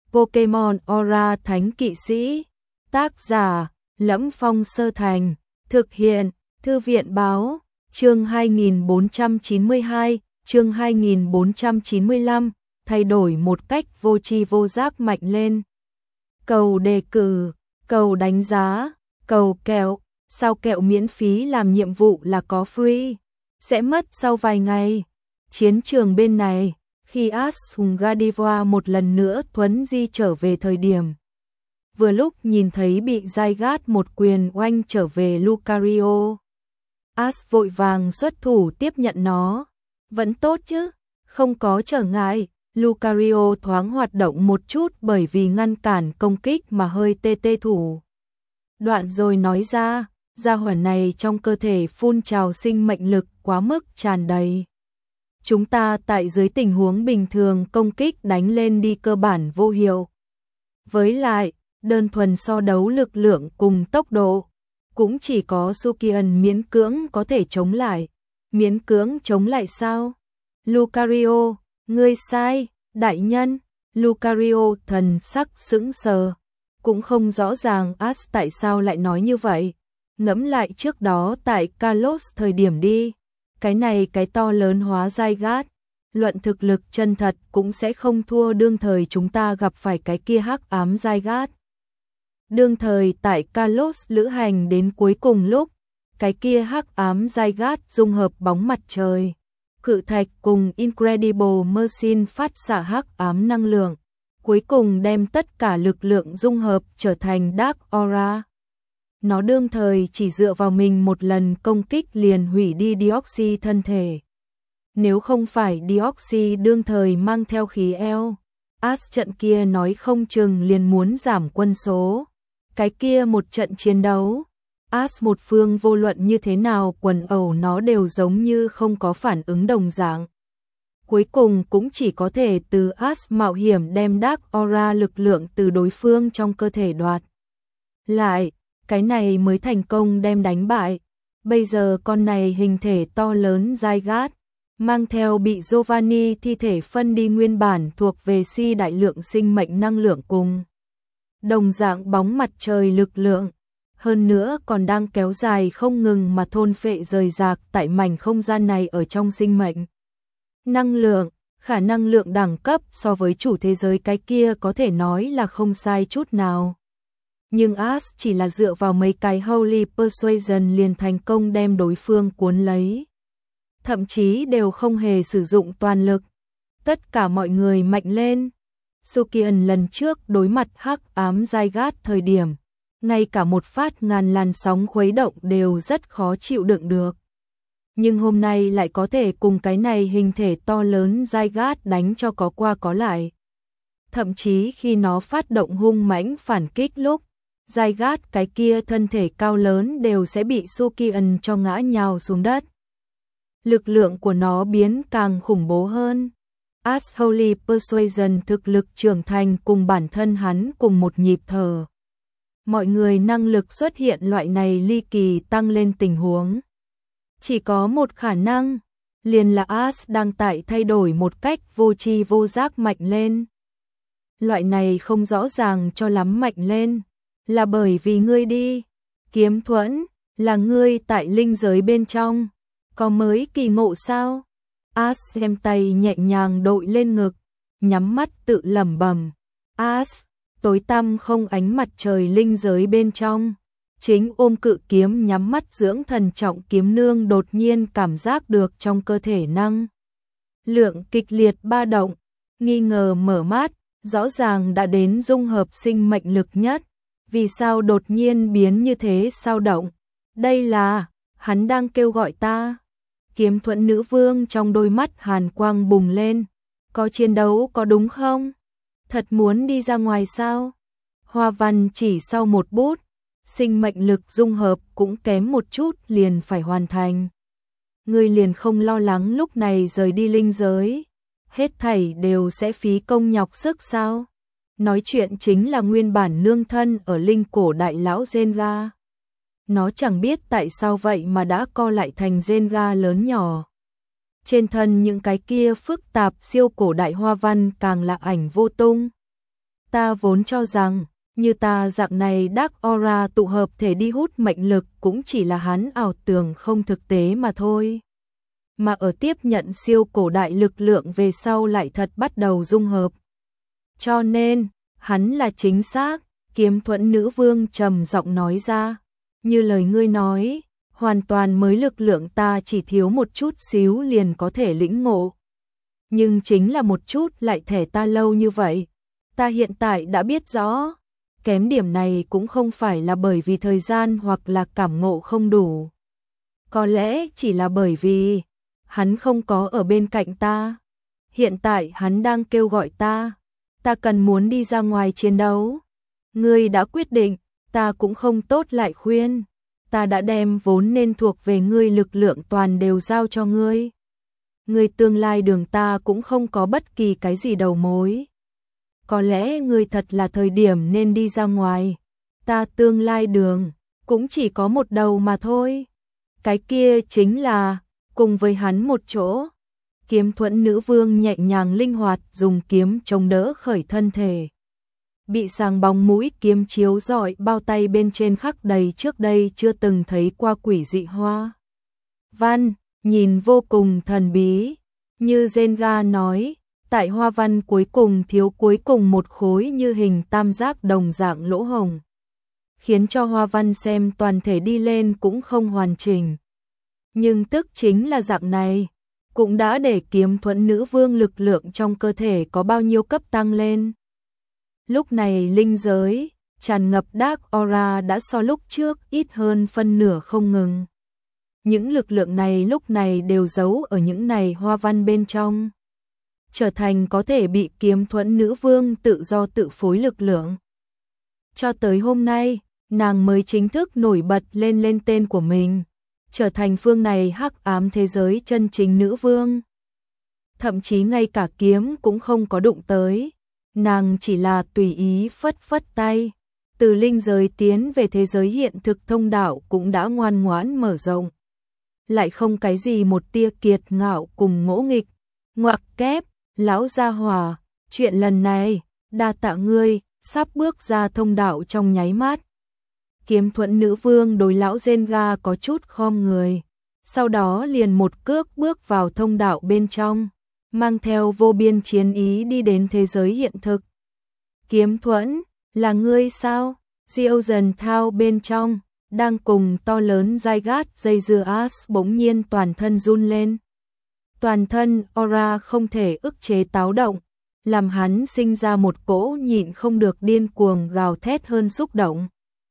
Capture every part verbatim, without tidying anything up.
Pokemon Aura Thánh Kỵ Sĩ. Tác giả: Lẫm Phong Sơ Thành. Thực hiện: Thư viện Báo. Chương hai nghìn bốn trăm chín mươi hai, chương hai nghìn bốn trăm chín mươi lăm, thay đổi một cách vô tri vô giác mạnh lên. Cầu đề cử, cầu đánh giá, cầu kẹo, sao kẹo miễn phí làm nhiệm vụ là có free, sẽ mất sau vài ngày. Chiến trường bên này, khi Asgard một lần nữa thuấn di trở về thời điểm. Vừa lúc nhìn thấy bị Zygarde một quyền oanh trở về Lucario. As vội vàng xuất thủ tiếp nhận nó. Vẫn tốt chứ, không có trở ngại. Lucario thoáng hoạt động một chút bởi vì ngăn cản công kích mà hơi tê tê thủ. Đoạn rồi nói ra, gia hỏa này trong cơ thể phun trào sinh mệnh lực quá mức tràn đầy. Chúng ta tại dưới tình huống bình thường công kích đánh lên đi cơ bản vô hiệu. Với lại, đơn thuần so đấu lực lượng cùng tốc độ, cũng chỉ có Sukian miễn cưỡng có thể chống lại. Miễn cưỡng chống lại sao? Lucario, ngươi sai, đại nhân. Lucario thần sắc sững sờ, cũng không rõ ràng As tại sao lại nói như vậy. Ngẫm lại trước đó tại Kalos thời điểm đi, cái này cái to lớn hóa Zygarde, luận thực lực chân thật cũng sẽ không thua đương thời chúng ta gặp phải cái kia hắc ám Zygarde. Đương thời tại Kalos lữ hành đến cuối cùng lúc, cái kia hắc ám Zygarde dung hợp bóng mặt trời, cự thạch cùng Incredible Machine phát xạ hắc ám năng lượng, cuối cùng đem tất cả lực lượng dung hợp trở thành Dark Aura. Nó đương thời chỉ dựa vào mình một lần công kích liền hủy đi Deoxys thân thể. Nếu không phải Deoxys đương thời mang theo khí eo, As trận kia nói không chừng liền muốn giảm quân số. Cái kia một trận chiến đấu, As một phương vô luận như thế nào quần ẩu nó đều giống như không có phản ứng đồng dạng. Cuối cùng cũng chỉ có thể từ As mạo hiểm đem Dark Aura lực lượng từ đối phương trong cơ thể đoạt lại, cái này mới thành công đem đánh bại. Bây giờ con này hình thể to lớn Zygarde, mang theo bị Giovanni thi thể phân đi nguyên bản thuộc về si đại lượng sinh mệnh năng lượng cùng đồng dạng bóng mặt trời lực lượng, hơn nữa còn đang kéo dài không ngừng mà thôn phệ rời rạc tại mảnh không gian này ở trong sinh mệnh. Năng lượng, khả năng lượng đẳng cấp so với chủ thế giới cái kia có thể nói là không sai chút nào. Nhưng As chỉ là dựa vào mấy cái Holy Persuasion liền thành công đem đối phương cuốn lấy. Thậm chí đều không hề sử dụng toàn lực. Tất cả mọi người mạnh lên. Sukian lần trước đối mặt hắc ám Zygarde thời điểm, ngay cả một phát ngàn làn sóng khuấy động đều rất khó chịu đựng được. Nhưng hôm nay lại có thể cùng cái này hình thể to lớn Zygarde đánh cho có qua có lại. Thậm chí khi nó phát động hung mãnh phản kích lúc, Zygarde cái kia thân thể cao lớn đều sẽ bị Sukian cho ngã nhào xuống đất. Lực lượng của nó biến càng khủng bố hơn. As Holy Persuasion thực lực trưởng thành cùng bản thân hắn cùng một nhịp thở. Mọi người năng lực xuất hiện loại này ly kỳ tăng lên tình huống. Chỉ có một khả năng, liền là As đang tại thay đổi một cách vô tri vô giác mạnh lên. Loại này không rõ ràng cho lắm mạnh lên, là bởi vì ngươi đi. Kiếm thuẫn, là ngươi tại linh giới bên trong. Có mới kỳ ngộ sao? As xem tay nhẹ nhàng đội lên ngực, nhắm mắt tự lẩm bẩm. As, tối tăm không ánh mặt trời linh giới bên trong. Chính ôm cự kiếm nhắm mắt dưỡng thần trọng kiếm nương đột nhiên cảm giác được trong cơ thể năng lượng kịch liệt ba động, nghi ngờ mở mắt, rõ ràng đã đến dung hợp sinh mệnh lực nhất. Vì sao đột nhiên biến như thế sao động? Đây là, hắn đang kêu gọi ta. Kiếm thuẫn nữ vương trong đôi mắt hàn quang bùng lên. Có chiến đấu có đúng không? Thật muốn đi ra ngoài sao? Hoa văn chỉ sau một bút, sinh mệnh lực dung hợp cũng kém một chút liền phải hoàn thành. Ngươi liền không lo lắng lúc này rời đi linh giới, hết thảy đều sẽ phí công nhọc sức sao? Nói chuyện chính là nguyên bản nương thân ở linh cổ đại lão Zenga. Nó chẳng biết tại sao vậy mà đã co lại thành Zenga lớn nhỏ. Trên thân những cái kia phức tạp siêu cổ đại hoa văn càng lạ ảnh vô tung. Ta vốn cho rằng, như ta dạng này Dark Aura tụ hợp thể đi hút mệnh lực cũng chỉ là hắn ảo tưởng không thực tế mà thôi. Mà ở tiếp nhận siêu cổ đại lực lượng về sau lại thật bắt đầu dung hợp. Cho nên, hắn là chính xác, Kiếm Thuẫn Nữ Vương trầm giọng nói ra. Như lời ngươi nói, hoàn toàn mới lực lượng ta chỉ thiếu một chút xíu liền có thể lĩnh ngộ. Nhưng chính là một chút lại thẻ ta lâu như vậy. Ta hiện tại đã biết rõ, kém điểm này cũng không phải là bởi vì thời gian hoặc là cảm ngộ không đủ. Có lẽ chỉ là bởi vì hắn không có ở bên cạnh ta. Hiện tại hắn đang kêu gọi ta, ta cần muốn đi ra ngoài chiến đấu. Ngươi đã quyết định, ta cũng không tốt lại khuyên. Ta đã đem vốn nên thuộc về ngươi lực lượng toàn đều giao cho ngươi. Ngươi tương lai đường ta cũng không có bất kỳ cái gì đầu mối. Có lẽ ngươi thật là thời điểm nên đi ra ngoài. Ta tương lai đường cũng chỉ có một đầu mà thôi. Cái kia chính là cùng với hắn một chỗ. Kiếm Thuẫn Nữ Vương nhẹ nhàng linh hoạt dùng kiếm chống đỡ khởi thân thể. Bị sàng bóng mũi kiếm chiếu rọi bao tay bên trên khắc đầy trước đây chưa từng thấy qua quỷ dị hoa văn, nhìn vô cùng thần bí. Như Zenga nói, tại hoa văn cuối cùng thiếu cuối cùng một khối như hình tam giác đồng dạng lỗ hồng, khiến cho hoa văn xem toàn thể đi lên cũng không hoàn chỉnh. Nhưng tức chính là dạng này, cũng đã để Kiếm Thuẫn Nữ Vương lực lượng trong cơ thể có bao nhiêu cấp tăng lên. Lúc này linh giới, tràn ngập Dark Aura đã so lúc trước ít hơn phân nửa không ngừng. Những lực lượng này lúc này đều giấu ở những này hoa văn bên trong, trở thành có thể bị Kiếm Thuẫn Nữ Vương tự do tự phối lực lượng. Cho tới hôm nay, nàng mới chính thức nổi bật lên lên tên của mình, trở thành phương này hắc ám thế giới chân chính nữ vương. Thậm chí ngay cả kiếm cũng không có đụng tới, nàng chỉ là tùy ý phất phất tay, từ linh giới tiến về thế giới hiện thực thông đạo cũng đã ngoan ngoãn mở rộng. Lại không cái gì một tia kiệt ngạo cùng ngỗ nghịch. Ngoặc kép, lão gia hỏa, chuyện lần này, đa tạ ngươi, sắp bước ra thông đạo trong nháy mắt. Kiếm Thuẫn Nữ Vương đối lão Zenga có chút khom người, sau đó liền một cước bước vào thông đạo bên trong, mang theo vô biên chiến ý đi đến thế giới hiện thực. Kiếm Thuẫn, là ngươi sao? Diêu Thao bên trong, đang cùng to lớn Zygarde dây dưa As bỗng nhiên toàn thân run lên. Toàn thân aura không thể ức chế táo động, làm hắn sinh ra một cỗ nhịn không được điên cuồng gào thét hơn xúc động.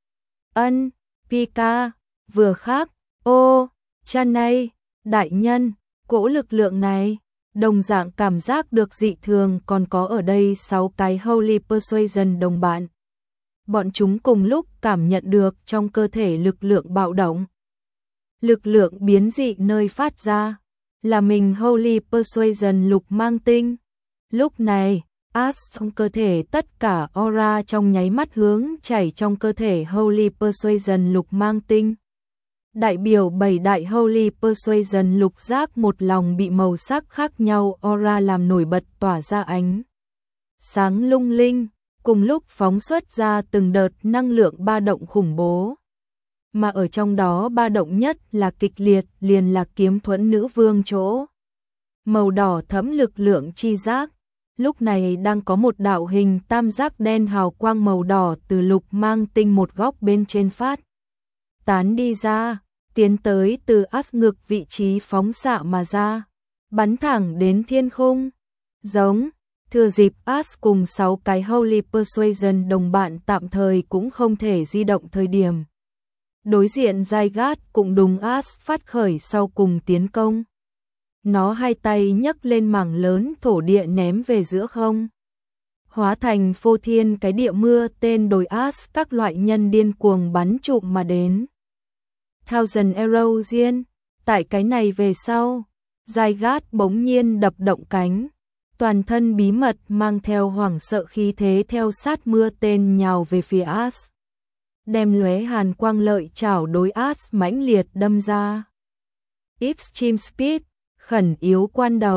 Ân, Pika, vừa khác, ô, Chanay, đại nhân, cỗ lực lượng này, đồng dạng cảm giác được dị thường còn có ở đây sáu cái Holy Persuasion đồng bạn. Bọn chúng cùng lúc cảm nhận được trong cơ thể lực lượng bạo động. Lực lượng biến dị nơi phát ra, là mình Holy Persuasion lục mang tinh. Lúc này, As trong cơ thể tất cả aura trong nháy mắt hướng chảy trong cơ thể Holy Persuasion lục mang tinh. Đại biểu bảy đại Holy Persuasion lục giác một lòng bị màu sắc khác nhau aura làm nổi bật tỏa ra ánh sáng lung linh, cùng lúc phóng xuất ra từng đợt năng lượng ba động khủng bố. Mà ở trong đó ba động nhất là kịch liệt liền là Kiếm Thuẫn Nữ Vương chỗ. Màu đỏ thẫm lực lượng chi giác, lúc này đang có một đạo hình tam giác đen hào quang màu đỏ từ lục mang tinh một góc bên trên phát tán đi ra, tiến tới từ As ngực vị trí phóng xạ mà ra, bắn thẳng đến thiên khung. Giống, thừa dịp As cùng sáu cái Holy Persuasion đồng bạn tạm thời cũng không thể di động thời điểm. Đối diện Zygarde cũng đùng As phát khởi sau cùng tiến công. Nó hai tay nhấc lên mảng lớn thổ địa ném về giữa không. Hóa thành phô thiên cái địa mưa tên đồi As các loại nhân điên cuồng bắn trụm mà đến. Thousand Erosion, tại cái này về sau, Zygarde bỗng nhiên đập động cánh, toàn thân bí mật mang theo hoảng sợ khí thế theo sát mưa tên nhào về phía As. Đem lóe hàn quang lợi chảo đối As mãnh liệt đâm ra. Extreme Speed, khẩn yếu quan đầu,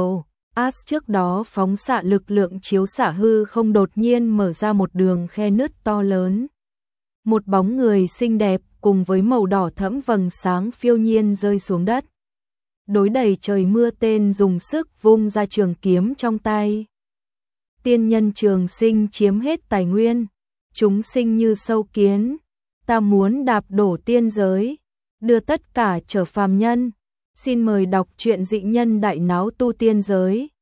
As trước đó phóng xạ lực lượng chiếu xạ hư không đột nhiên mở ra một đường khe nứt to lớn. Một bóng người xinh đẹp cùng với màu đỏ thẫm vầng sáng phiêu nhiên rơi xuống đất. Đối đầy trời mưa tên dùng sức vung ra trường kiếm trong tay. Tiên nhân trường sinh chiếm hết tài nguyên, chúng sinh như sâu kiến, ta muốn đạp đổ tiên giới, đưa tất cả trở phàm nhân. Xin mời đọc truyện dị nhân đại náo tu tiên giới.